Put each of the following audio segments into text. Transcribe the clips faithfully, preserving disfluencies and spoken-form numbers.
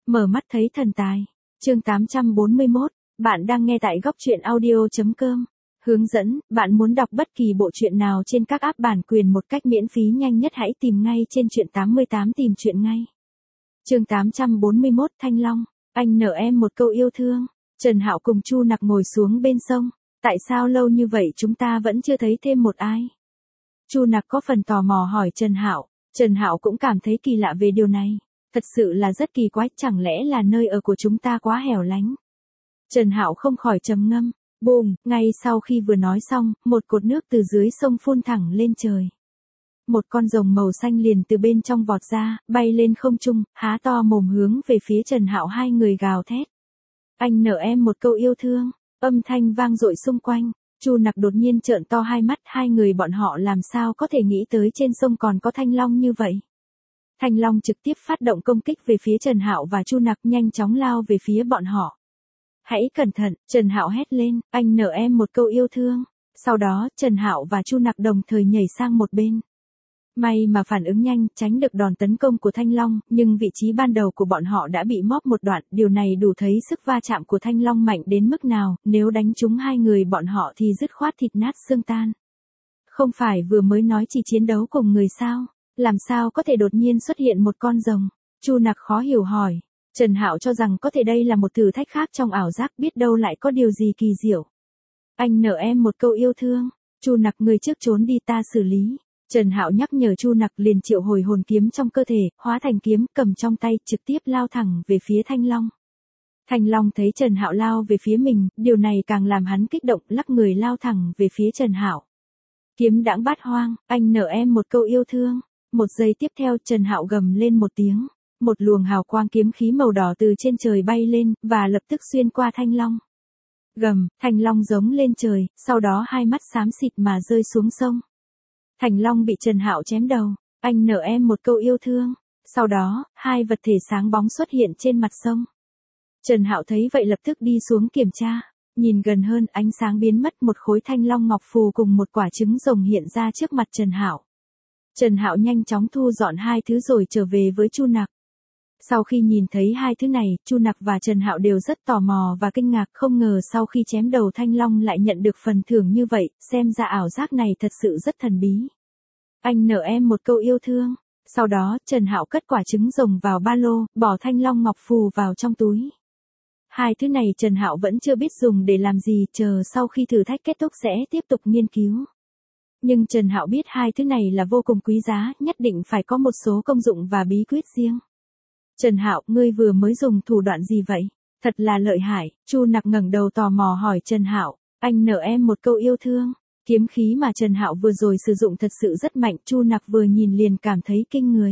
Mở mắt thấy thần tài. Chương tám trăm bốn mươi mốt, bạn đang nghe tại góc truyện audio chấm com. Hướng dẫn, bạn muốn đọc bất kỳ bộ truyện nào trên các app bản quyền một cách miễn phí nhanh nhất hãy tìm ngay trên truyện tám mươi tám tìm truyện ngay. Chương tám trăm bốn mươi mốt Thanh Long, anh nợ em một câu yêu thương. Trần Hạo cùng Chu Nặc ngồi xuống bên sông. Tại sao lâu như vậy chúng ta vẫn chưa thấy thêm một ai? Chu Nặc có phần tò mò hỏi Trần Hạo. Trần Hạo cũng cảm thấy kỳ lạ về điều này. Thật sự là rất kỳ quái, chẳng lẽ là nơi ở của chúng ta quá hẻo lánh? Trần Hạo không khỏi trầm ngâm. Bùm, ngay sau khi vừa nói xong, một cột nước từ dưới sông phun thẳng lên trời. Một con rồng màu xanh liền từ bên trong vọt ra, bay lên không trung, há to mồm hướng về phía Trần Hạo, hai người gào thét. Anh nợ em một câu yêu thương, âm thanh vang dội xung quanh. Chu Nặc đột nhiên trợn to hai mắt, hai người bọn họ làm sao có thể nghĩ tới trên sông còn có thanh long như vậy. Thanh long trực tiếp phát động công kích về phía Trần Hạo và Chu Nặc, nhanh chóng lao về phía bọn họ. Hãy cẩn thận, Trần Hạo hét lên, anh nợ em một câu yêu thương. Sau đó, Trần Hạo và Chu Nặc đồng thời nhảy sang một bên. May mà phản ứng nhanh, tránh được đòn tấn công của Thanh Long, nhưng vị trí ban đầu của bọn họ đã bị móp một đoạn, điều này đủ thấy sức va chạm của Thanh Long mạnh đến mức nào, nếu đánh trúng hai người bọn họ thì dứt khoát thịt nát xương tan. Không phải vừa mới nói chỉ chiến đấu cùng người sao, làm sao có thể đột nhiên xuất hiện một con rồng? Chu Nặc khó hiểu hỏi. Trần Hạo cho rằng có thể đây là một thử thách khác trong ảo giác, biết đâu lại có điều gì kỳ diệu. Anh nợ em một câu yêu thương. Chu Nặc, người trước trốn đi ta xử lý. Trần Hạo nhắc nhở Chu Nặc, liền triệu hồi hồn kiếm trong cơ thể, hóa thành kiếm, cầm trong tay, trực tiếp lao thẳng về phía Thanh Long. Thanh Long thấy Trần Hạo lao về phía mình, điều này càng làm hắn kích động, lắc người lao thẳng về phía Trần Hạo. Kiếm đãng bát hoang, anh nợ em một câu yêu thương. Một giây tiếp theo, Trần Hạo gầm lên một tiếng, một luồng hào quang kiếm khí màu đỏ từ trên trời bay lên, và lập tức xuyên qua Thanh Long. Gầm, Thanh Long giống lên trời, sau đó hai mắt xám xịt mà rơi xuống sông. Thanh Long bị Trần Hạo chém đầu, anh nợ em một câu yêu thương. Sau đó, hai vật thể sáng bóng xuất hiện trên mặt sông. Trần Hạo thấy vậy lập tức đi xuống kiểm tra, nhìn gần hơn, ánh sáng biến mất, một khối thanh long ngọc phù cùng một quả trứng rồng hiện ra trước mặt Trần Hạo. Trần Hạo nhanh chóng thu dọn hai thứ rồi trở về với Chu Nặc. Sau khi nhìn thấy hai thứ này, Chu Nặc và Trần Hạo đều rất tò mò và kinh ngạc, không ngờ sau khi chém đầu thanh long lại nhận được phần thưởng như vậy, xem ra ảo giác này thật sự rất thần bí. Anh nợ em một câu yêu thương. Sau đó, Trần Hạo cất quả trứng rồng vào ba lô, bỏ thanh long ngọc phù vào trong túi. Hai thứ này Trần Hạo vẫn chưa biết dùng để làm gì, chờ sau khi thử thách kết thúc sẽ tiếp tục nghiên cứu. Nhưng Trần Hạo biết hai thứ này là vô cùng quý giá, nhất định phải có một số công dụng và bí quyết riêng. Trần Hạo, ngươi vừa mới dùng thủ đoạn gì vậy? Thật là lợi hại. Chu Nặc ngẩng đầu tò mò hỏi Trần Hạo, anh nợ em một câu yêu thương. Kiếm khí mà Trần Hạo vừa rồi sử dụng thật sự rất mạnh, Chu Nặc vừa nhìn liền cảm thấy kinh người.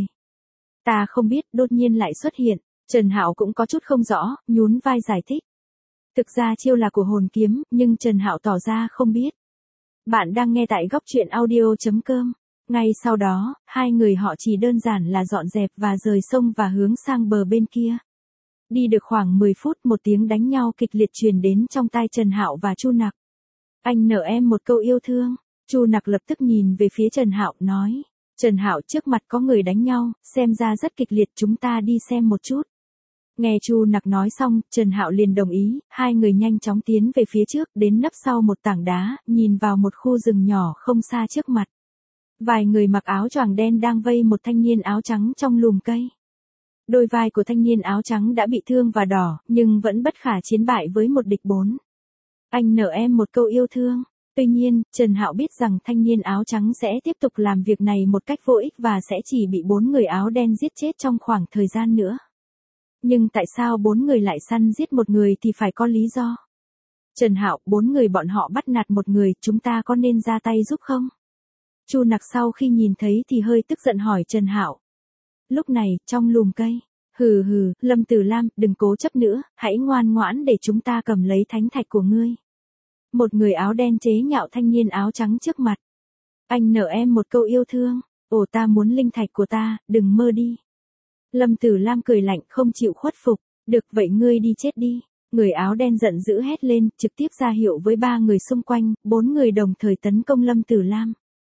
Ta không biết, đột nhiên lại xuất hiện. Trần Hạo cũng có chút không rõ, nhún vai giải thích. Thực ra chiêu là của hồn kiếm, nhưng Trần Hạo tỏ ra không biết. Bạn đang nghe tại góc truyện audio chấm com. Ngay sau đó, hai người họ chỉ đơn giản là dọn dẹp và rời sông và hướng sang bờ bên kia. Đi được khoảng mười phút, một tiếng đánh nhau kịch liệt truyền đến trong tai Trần Hạo và Chu Nặc. Anh nợ em một câu yêu thương. Chu Nặc lập tức nhìn về phía Trần Hạo, nói. Trần Hạo, trước mặt có người đánh nhau, xem ra rất kịch liệt, chúng ta đi xem một chút. Nghe Chu Nặc nói xong, Trần Hạo liền đồng ý, hai người nhanh chóng tiến về phía trước, đến nấp sau một tảng đá, nhìn vào một khu rừng nhỏ không xa trước mặt. Vài người mặc áo choàng đen đang vây một thanh niên áo trắng trong lùm cây. Đôi vai của thanh niên áo trắng đã bị thương và đỏ, nhưng vẫn bất khả chiến bại với một địch bốn. Anh nợ em một câu yêu thương. Tuy nhiên, Trần Hạo biết rằng thanh niên áo trắng sẽ tiếp tục làm việc này một cách vô ích và sẽ chỉ bị bốn người áo đen giết chết trong khoảng thời gian nữa. Nhưng tại sao bốn người lại săn giết một người thì phải có lý do. Trần Hạo, bốn người bọn họ bắt nạt một người, chúng ta có nên ra tay giúp không? Chu Nặc sau khi nhìn thấy thì hơi tức giận hỏi Trần Hạo. Lúc này, trong lùm cây, hừ hừ, Lâm Tử Lam, đừng cố chấp nữa, hãy ngoan ngoãn để chúng ta cầm lấy thánh thạch của ngươi. Một người áo đen chế nhạo thanh niên áo trắng trước mặt. Anh nợ em một câu yêu thương. Ồ, ta muốn linh thạch của ta, đừng mơ đi. Lâm Tử Lam cười lạnh, không chịu khuất phục. Được vậy, ngươi đi chết đi. Người áo đen giận dữ hét lên, trực tiếp ra hiệu với ba người xung quanh, bốn người đồng thời tấn công Lâm Tử Lam.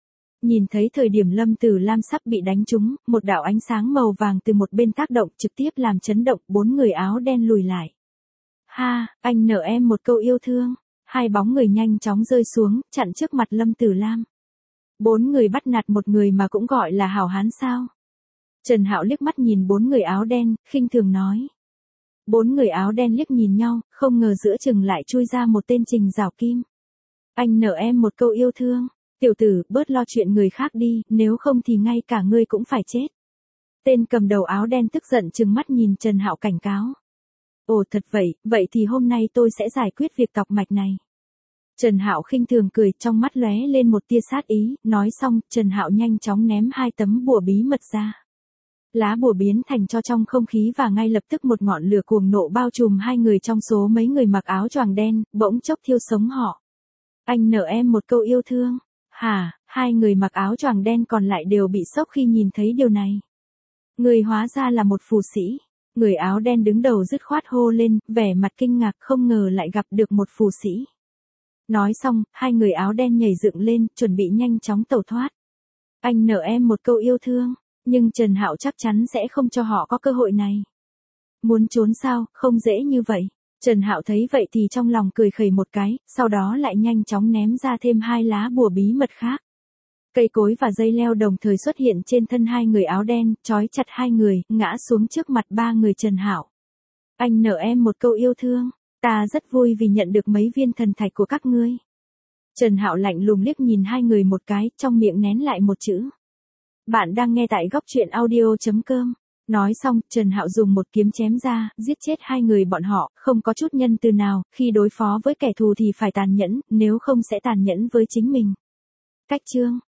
Nhìn thấy thời điểm Lâm Tử Lam sắp bị đánh trúng, một đạo ánh sáng màu vàng từ một bên tác động trực tiếp làm chấn động, bốn người áo đen lùi lại. Ha, anh nợ em một câu yêu thương. Hai bóng người nhanh chóng rơi xuống, chặn trước mặt Lâm Tử Lam. Bốn người bắt nạt một người mà cũng gọi là hảo hán sao? Trần Hạo liếc mắt nhìn bốn người áo đen, khinh thường nói. Bốn người áo đen liếc nhìn nhau, không ngờ giữa chừng lại chui ra một tên Trình Giảo Kim. Anh nợ em một câu yêu thương. Tiểu tử, bớt lo chuyện người khác đi, nếu không thì ngay cả ngươi cũng phải chết. Tên cầm đầu áo đen tức giận trừng mắt nhìn Trần Hạo cảnh cáo. Ồ thật vậy, vậy thì hôm nay tôi sẽ giải quyết việc tọc mạch này. Trần Hạo khinh thường cười, trong mắt lóe lên một tia sát ý, nói xong, Trần Hạo nhanh chóng ném hai tấm bùa bí mật ra. Lá bùa biến thành cho trong không khí và ngay lập tức một ngọn lửa cuồng nộ bao trùm hai người trong số mấy người mặc áo choàng đen, bỗng chốc thiêu sống họ. Anh nợ em một câu yêu thương. Hả, hai người mặc áo choàng đen còn lại đều bị sốc khi nhìn thấy điều này. Người hóa ra là một phù sĩ. Người áo đen đứng đầu dứt khoát hô lên, vẻ mặt kinh ngạc không ngờ lại gặp được một phù sĩ. Nói xong, hai người áo đen nhảy dựng lên, chuẩn bị nhanh chóng tẩu thoát. Anh nợ em một câu yêu thương, nhưng Trần Hạo chắc chắn sẽ không cho họ có cơ hội này. Muốn trốn sao, không dễ như vậy. Trần Hạo thấy vậy thì trong lòng cười khẩy một cái, sau đó lại nhanh chóng ném ra thêm hai lá bùa bí mật khác. Cây cối và dây leo đồng thời xuất hiện trên thân hai người áo đen, trói chặt hai người, ngã xuống trước mặt ba người Trần Hạo. Anh nợ em một câu yêu thương, ta rất vui vì nhận được mấy viên thần thạch của các ngươi. Trần Hạo lạnh lùng liếc nhìn hai người một cái, trong miệng nén lại một chữ. Bạn đang nghe tại góc truyện audio chấm com. Nói xong, Trần Hạo dùng một kiếm chém ra, giết chết hai người bọn họ, không có chút nhân từ nào, khi đối phó với kẻ thù thì phải tàn nhẫn, nếu không sẽ tàn nhẫn với chính mình. Cách chương